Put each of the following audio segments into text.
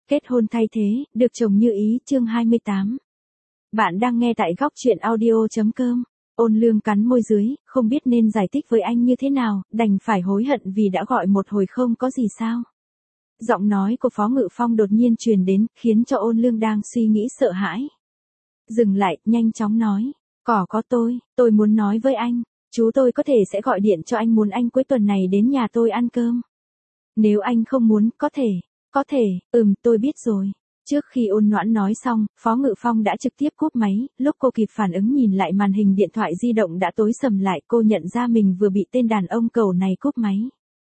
Kết hôn thay thế, được chồng như ý, chương 28. Bạn đang nghe tại góc chuyện audio.com. Ôn Lương cắn môi dưới, không biết nên giải thích với anh như thế nào, đành phải hối hận vì đã gọi một hồi không có gì sao. Giọng nói của Phó Ngự Phong đột nhiên truyền đến, khiến cho Ôn Lương đang suy nghĩ sợ hãi. Dừng lại, nhanh chóng nói. Có tôi muốn nói với anh, chú tôi có thể sẽ gọi điện cho anh, muốn anh cuối tuần này đến nhà tôi ăn cơm. Nếu anh không muốn, có thể, tôi biết rồi. Trước khi Ôn Noãn nói xong, Phó Ngự Phong đã trực tiếp cúp máy, lúc cô kịp phản ứng nhìn lại màn hình điện thoại di động đã tối sầm lại, cô nhận ra mình vừa bị tên đàn ông cẩu này cúp máy.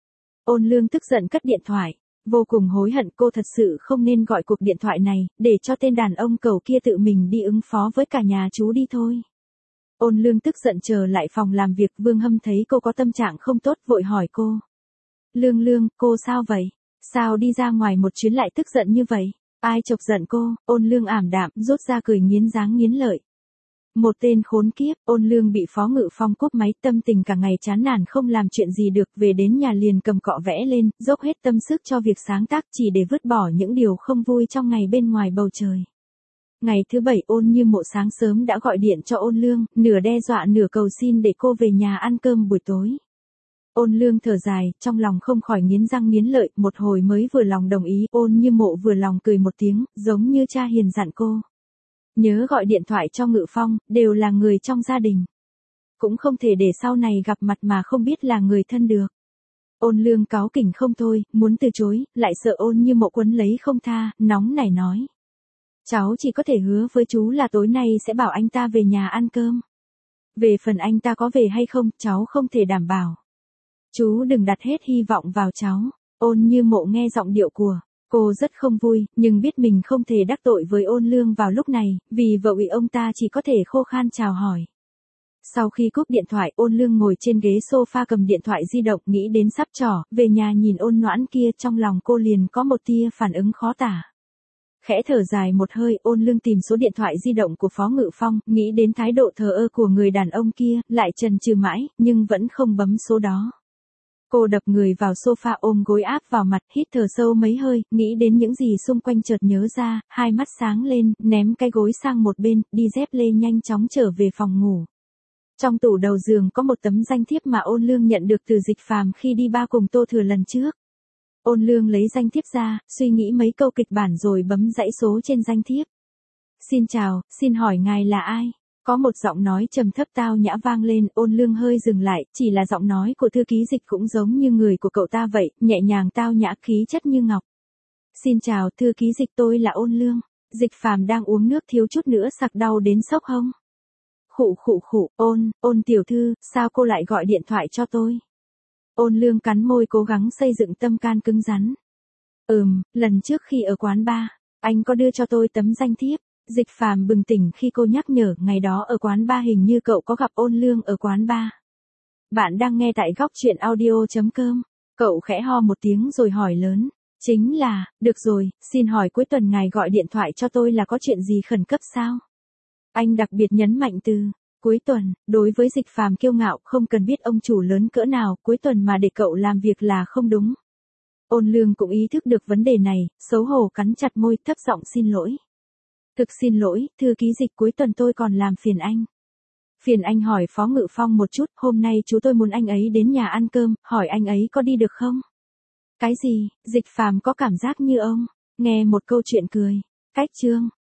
Ôn Lương tức giận cất điện thoại, vô cùng hối hận, cô thật sự không nên gọi cuộc điện thoại này, để cho tên đàn ông cẩu kia tự mình đi ứng phó với cả nhà chú đi thôi. Ôn Lương tức giận trở lại phòng làm việc, Vương Hâm thấy cô có tâm trạng không tốt vội hỏi cô. Lương, cô sao vậy? Sao đi ra ngoài một chuyến lại tức giận như vậy? Ai chọc giận cô? Ôn Lương ảm đạm, rốt ra cười nghiến răng nghiến lợi. Một tên khốn kiếp. Ôn Lương bị Phó Ngự Phong cúp máy, tâm tình cả ngày chán nản không làm chuyện gì được, về đến nhà liền cầm cọ vẽ lên, dốc hết tâm sức cho việc sáng tác chỉ để vứt bỏ những điều không vui trong ngày bên ngoài bầu trời. Ngày thứ bảy, Ôn Như Mộ sáng sớm đã gọi điện cho Ôn Lương, nửa đe dọa nửa cầu xin để cô về nhà ăn cơm buổi tối. Ôn Lương thở dài, trong lòng không khỏi nghiến răng nghiến lợi, một hồi mới vừa lòng đồng ý. Ôn Như Mộ vừa lòng cười một tiếng, giống như cha hiền dặn cô. Nhớ gọi điện thoại cho Ngự Phong, đều là người trong gia đình. Cũng không thể để sau này gặp mặt mà không biết là người thân được. Ôn Lương cáu kỉnh không thôi, muốn từ chối, lại sợ Ôn Như Mộ quấn lấy không tha, nóng nảy nói. Cháu chỉ có thể hứa với chú là tối nay sẽ bảo anh ta về nhà ăn cơm. Về phần anh ta có về hay không, cháu không thể đảm bảo. Chú đừng đặt hết hy vọng vào cháu. Ôn Như Mộ nghe giọng điệu của cô rất không vui, nhưng biết mình không thể đắc tội với Ôn Lương vào lúc này, vì vợ ủy ông ta chỉ có thể khô khan chào hỏi. Sau khi cúp điện thoại, Ôn Lương ngồi trên ghế sofa cầm điện thoại di động, nghĩ đến sắp trỏ, về nhà nhìn Ôn Noãn kia, trong lòng cô liền có một tia phản ứng khó tả. Khẽ thở dài một hơi, Ôn Lương tìm số điện thoại di động của Phó Ngự Phong, nghĩ đến thái độ thờ ơ của người đàn ông kia, lại chần chừ mãi, nhưng vẫn không bấm số đó. Cô đập người vào sofa, ôm gối áp vào mặt, hít thở sâu mấy hơi, nghĩ đến những gì xung quanh chợt nhớ ra, hai mắt sáng lên, ném cái gối sang một bên, đi dép lê nhanh chóng trở về phòng ngủ. Trong tủ đầu giường có một tấm danh thiếp mà Ôn Lương nhận được từ Dịch Phàm khi đi Ba cùng Tô Thừa lần trước. Ôn Lương lấy danh thiếp ra, suy nghĩ mấy câu kịch bản rồi bấm dãy số trên danh thiếp. Xin chào, xin hỏi ngài là ai? Có một giọng nói trầm thấp tao nhã vang lên. Ôn Lương hơi dừng lại, chỉ là giọng nói của thư ký Dịch cũng giống như người của cậu ta vậy, nhẹ nhàng tao nhã, khí chất như ngọc. Xin chào thư ký Dịch, tôi là Ôn Lương. Dịch Phàm đang uống nước thiếu chút nữa sặc đau đến sốc hông. Khụ, ôn tiểu thư, sao cô lại gọi điện thoại cho tôi? Ôn Lương cắn môi cố gắng xây dựng tâm can cứng rắn. Lần trước khi ở quán bar, anh có đưa cho tôi tấm danh thiếp. Dịch Phàm bừng tỉnh khi cô nhắc nhở, ngày đó ở quán bar hình như cậu có gặp Ôn Lương ở quán bar. Bạn đang nghe tại góc chuyện audio.com. Cậu khẽ ho một tiếng rồi hỏi lớn. Chính là, được rồi, xin hỏi cuối tuần ngài gọi điện thoại cho tôi là có chuyện gì khẩn cấp sao? Anh đặc biệt nhấn mạnh từ cuối tuần, đối với Dịch Phàm kiêu ngạo, không cần biết ông chủ lớn cỡ nào, cuối tuần mà để cậu làm việc là không đúng. Ôn Lương cũng ý thức được vấn đề này, xấu hổ cắn chặt môi, thấp giọng xin lỗi. Thực xin lỗi, thư ký Dịch, cuối tuần tôi còn làm phiền anh. Phiền anh hỏi Phó Ngự Phong một chút, hôm nay chú tôi muốn anh ấy đến nhà ăn cơm, hỏi anh ấy có đi được không? Cái gì? Dịch Phàm có cảm giác như ông nghe một câu chuyện cười. Cách chương